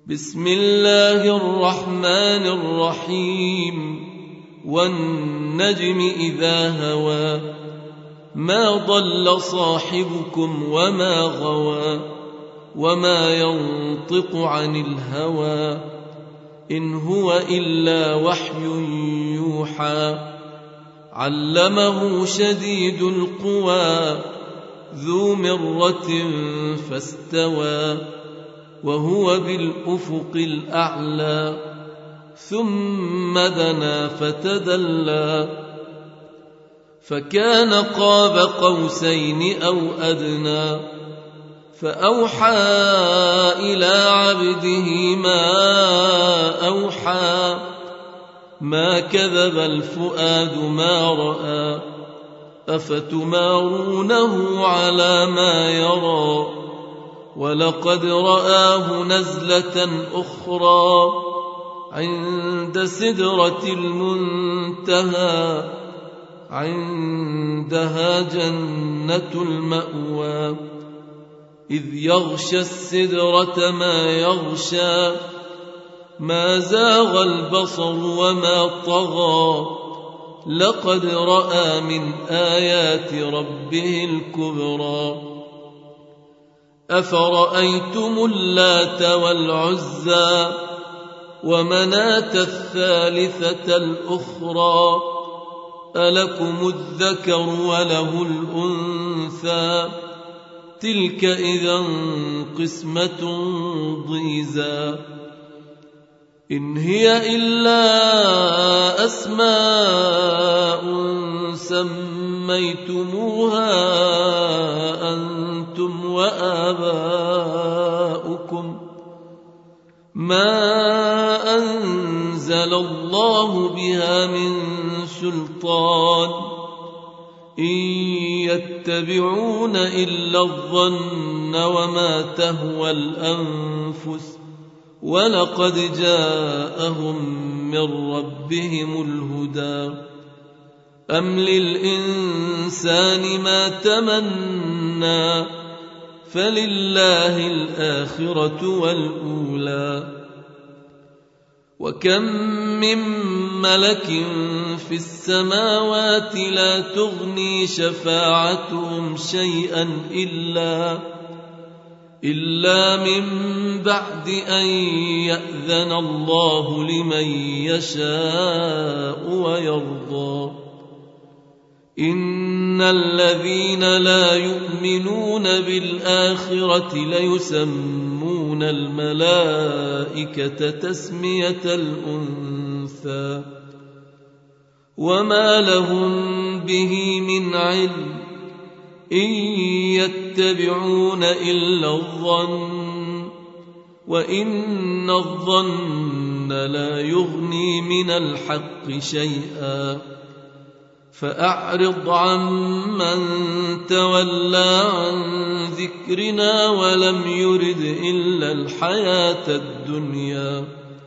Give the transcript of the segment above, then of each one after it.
بسم الله الرحمن الرحيم والنجم إذا هوى ما ضل صاحبكم وما غوى وما ينطق عن الهوى إن هو إلا وحي يوحى علمه شديد القوى ذو مرة فاستوى وهو بالأفق الأعلى ثم دنا فتدلى فكان قاب قوسين أو أدنى فأوحى إلى عبده ما أوحى ما كذب الفؤاد ما رأى أفتمارونه على ما يرى ولقد رآه نزلة أخرى عند سدرة المنتهى عندها جنة المأوى إذ يغشى السدرة ما يغشى ما زاغ البصر وما طغى لقد رأى من آيات ربه الكبرى أفرأيتم اللات والعزى ومناة الثالثة الأخرى ألكم الذكر وله الأنثى تلك إذا قسمة ضيزى إن هي إلا أسماء سميتموها أنتم وآباؤكم ما أنزل الله بها من سلطان إن يتبعون إلا الظن وما تهوى الأنفس ولقد جاءهم من ربهم الهدى أم للإنسان ما تمنى فلله الآخرة والأولى وكم من ملك في السماوات لا تغني شفاعتهم شيئا إلا من بعد أن يأذن الله لمن يشاء ويرضى إن الذين لا يؤمنون بالآخرة ليسمون الملائكة تسمية الأنثى وما لهم به من علم إن يتبعون إلا الظن وإن الظن لا يغني من الحق شيئا فأعرض عمن تولى عن ذكرنا ولم يرد إلا الحياة الدنيا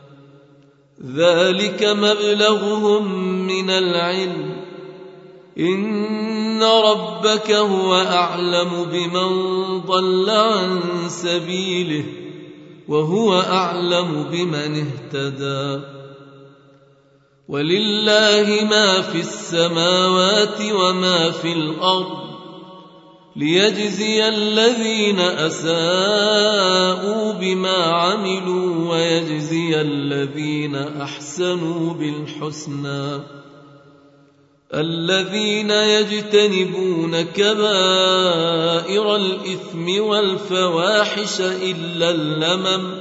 ذلك مبلغهم من العلم إن ربك هو أعلم بمن ضل عن سبيله وهو أعلم بمن اهتدى ولله ما في السماوات وما في الأرض ليجزي الذين أساءوا بما عملوا ويجزي الذين أحسنوا بالحسنى الذين يجتنبون كبائر الإثم والفواحش إلا اللمم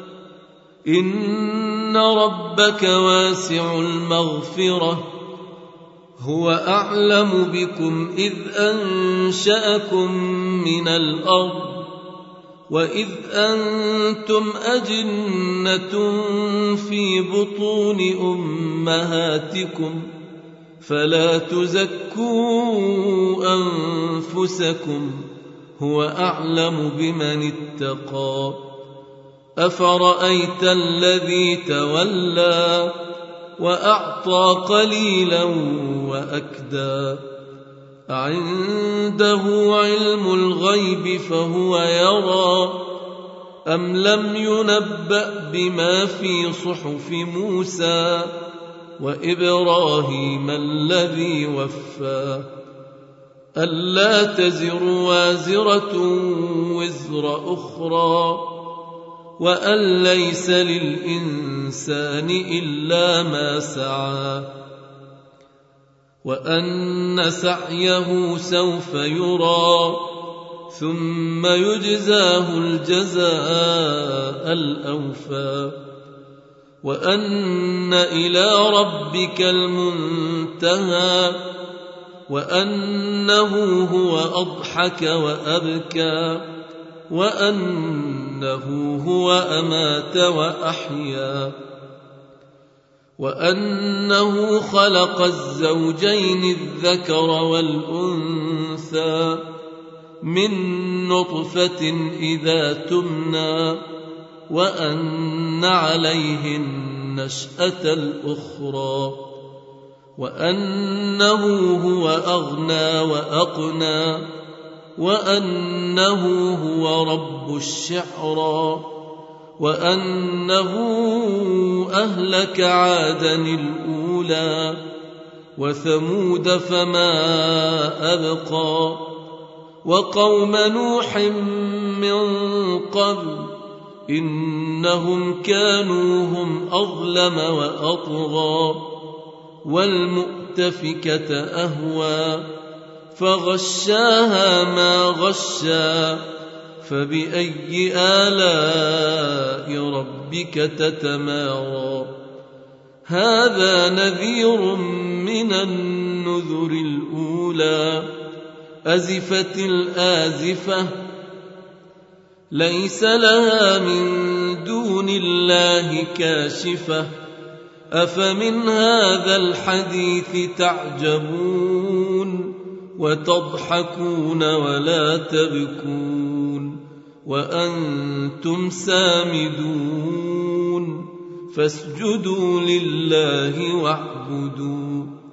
إن ربك واسع المغفرة هو أعلم بكم إذ أنشأكم من الأرض وإذ أنتم أجنة في بطون أمهاتكم فلا تزكوا أنفسكم هو أعلم بمن اتقى أفرأيت الذي تولى وأعطى قليلا وأكدى أعنده علم الغيب فهو يرى أم لم ينبأ بما في صحف موسى وإبراهيم الذي وفى ألا تزر وازرة وزر أخرى وأن ليس للإنسان إلا ما سعى وأن سعيه سوف يرى ثم يجزاه الجزاء الأوفى وأن إلى ربك المنتهى وأنه هو أضحك وأبكى وأنه هو أمات وأحيا وأنه خلق الزوجين الذكر والأنثى من نطفة إذا تمنى وأن عليه النشأة الأخرى وأنه هو أغنى وأقنى وأنه هو رب الشعرى وأنه أهلك عادا الأولى وثمود فما أبقى وقوم نوح من قبل إنهم كانوا هم أظلم وأطغى والمؤتفكة أهوى فغشاها ما غشا فبأي آلاء ربك تتمارى هذا نذير من النذر الأولى أزفت الآزفة ليس لها من دون الله كاشفة أفمن هذا الحديث تعجبون وتضحكون ولا تبكون وأنتم سامدون فاسجدوا لله واعبدوا